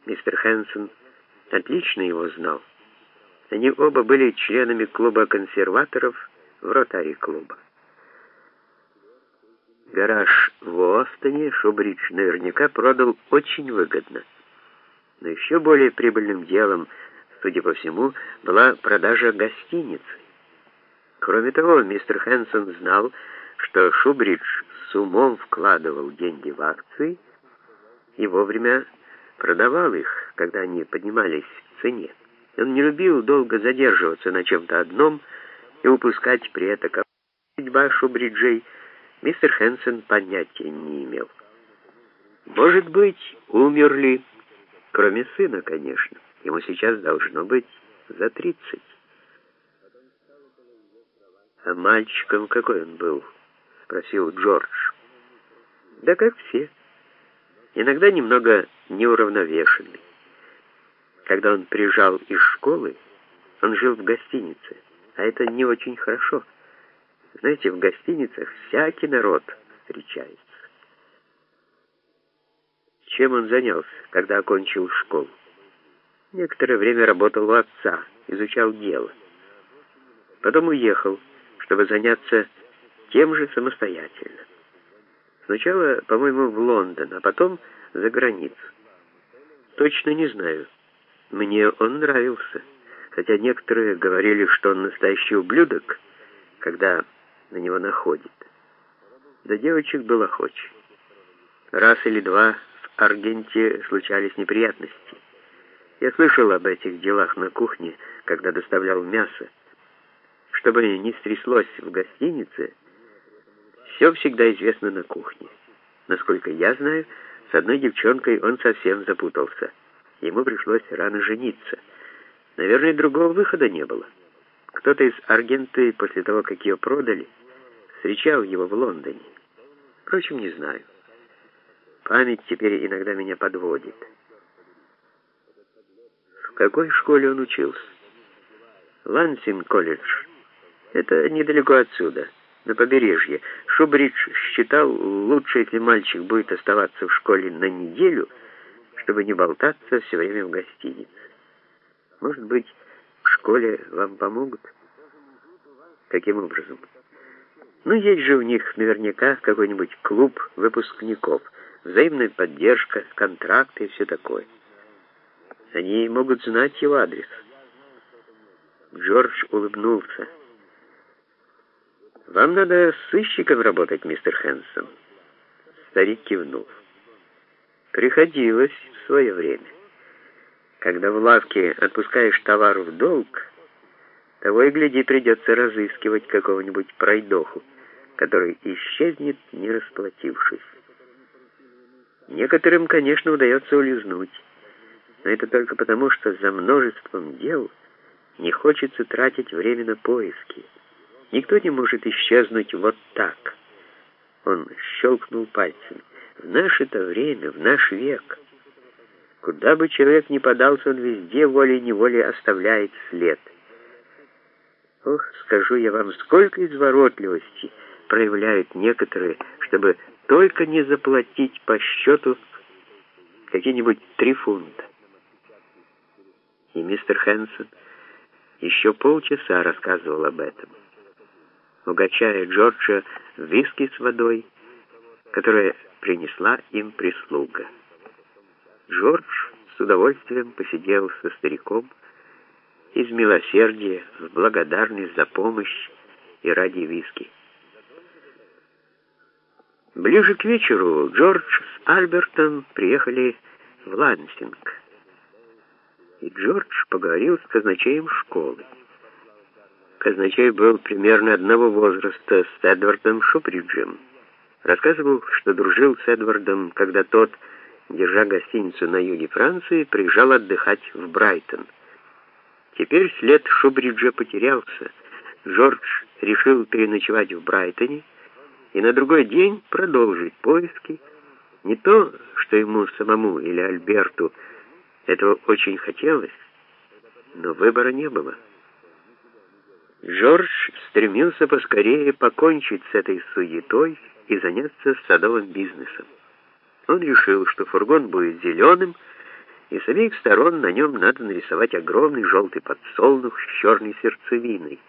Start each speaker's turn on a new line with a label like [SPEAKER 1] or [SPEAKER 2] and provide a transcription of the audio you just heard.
[SPEAKER 1] Мистер Хэнсон отлично его знал. Они оба были членами клуба консерваторов в Ротари-клуба. Гараж в Остоне Шубридж наверняка продал очень выгодно. Но еще более прибыльным делом, судя по всему, была продажа гостиницы. Кроме того, мистер Хэнсон знал, что Шубридж с умом вкладывал деньги в акции и вовремя продавал их, когда они поднимались в цене. Он не любил долго задерживаться на чем-то одном и упускать при этом, как судьба Шубриджей мистер Хэнсон понятия не имел. Может быть, умерли, кроме сына, конечно. Ему сейчас должно быть за 30. «А мальчиком какой он был?» — спросил Джордж. «Да как все. Иногда немного неуравновешенный. Когда он приезжал из школы, он жил в гостинице, а это не очень хорошо. Знаете, в гостиницах всякий народ встречается». Чем он занялся, когда окончил школу? Некоторое время работал у отца, изучал дело. Потом уехал, чтобы заняться тем же самостоятельно. Сначала, по-моему, в Лондон, а потом за границу. Точно не знаю. Мне он нравился, хотя некоторые говорили, что он настоящий ублюдок, когда на него находит. До девочек был охоч. Раз или два в Аргенте случались неприятности. Я слышал об этих делах на кухне, когда доставлял мясо. Что бы ни стряслось в гостинице, все всегда известно на кухне. Насколько я знаю, с одной девчонкой он совсем запутался. Ему пришлось рано жениться. Наверное, другого выхода не было. Кто-то из Аргенты, после того, как ее продали, встречал его в Лондоне. Впрочем, не знаю. Память теперь иногда меня подводит. В какой школе он учился? Лансинг-колледж. Это недалеко отсюда, на побережье. Шубридж считал, лучше, если мальчик будет оставаться в школе на неделю, чтобы не болтаться все время в гостинице. Может быть, в школе вам помогут? Каким образом? Ну, есть же у них наверняка какой-нибудь клуб выпускников, взаимная поддержка, контракты и все такое. Они могут знать его адрес. Джордж улыбнулся. «Вам надо сыщиком работать, мистер Хэнсон». Старик кивнул. «Приходилось в свое время. Когда в лавке отпускаешь товар в долг, того и гляди, придется разыскивать какого-нибудь пройдоху, который исчезнет, не расплатившись. Некоторым, конечно, удается улизнуть, но это только потому, что за множеством дел не хочется тратить время на поиски. Никто не может исчезнуть вот так». Он щелкнул пальцем. «В наше-то время, в наш век, куда бы человек ни подался, он везде волей-неволей оставляет след. Ох, скажу я вам, сколько изворотливости проявляют некоторые, чтобы только не заплатить по счету какие-нибудь 3 фунта». И мистер Хэнсон еще полчаса рассказывал об этом, угощая Джорджа виски с водой, которая принесла им прислуга. Джордж с удовольствием посидел со стариком из милосердия, в благодарность за помощь и ради виски. Ближе к вечеру Джордж с Альбертом приехали в Лансинг, и Джордж поговорил с казначеем школы. Казначей был примерно одного возраста с Эдвардом Шубриджем. Рассказывал, что дружил с Эдвардом, когда тот, держа гостиницу на юге Франции, приезжал отдыхать в Брайтон. Теперь след Шубриджа потерялся. Джордж решил переночевать в Брайтоне и на другой день продолжить поиски. Не то, что ему самому или Альберту этого очень хотелось, но выбора не было. Джордж стремился поскорее покончить с этой суетой и заняться садовым бизнесом. Он решил, что фургон будет зеленым, и с обеих сторон на нем надо нарисовать огромный желтый подсолнух с черной сердцевиной.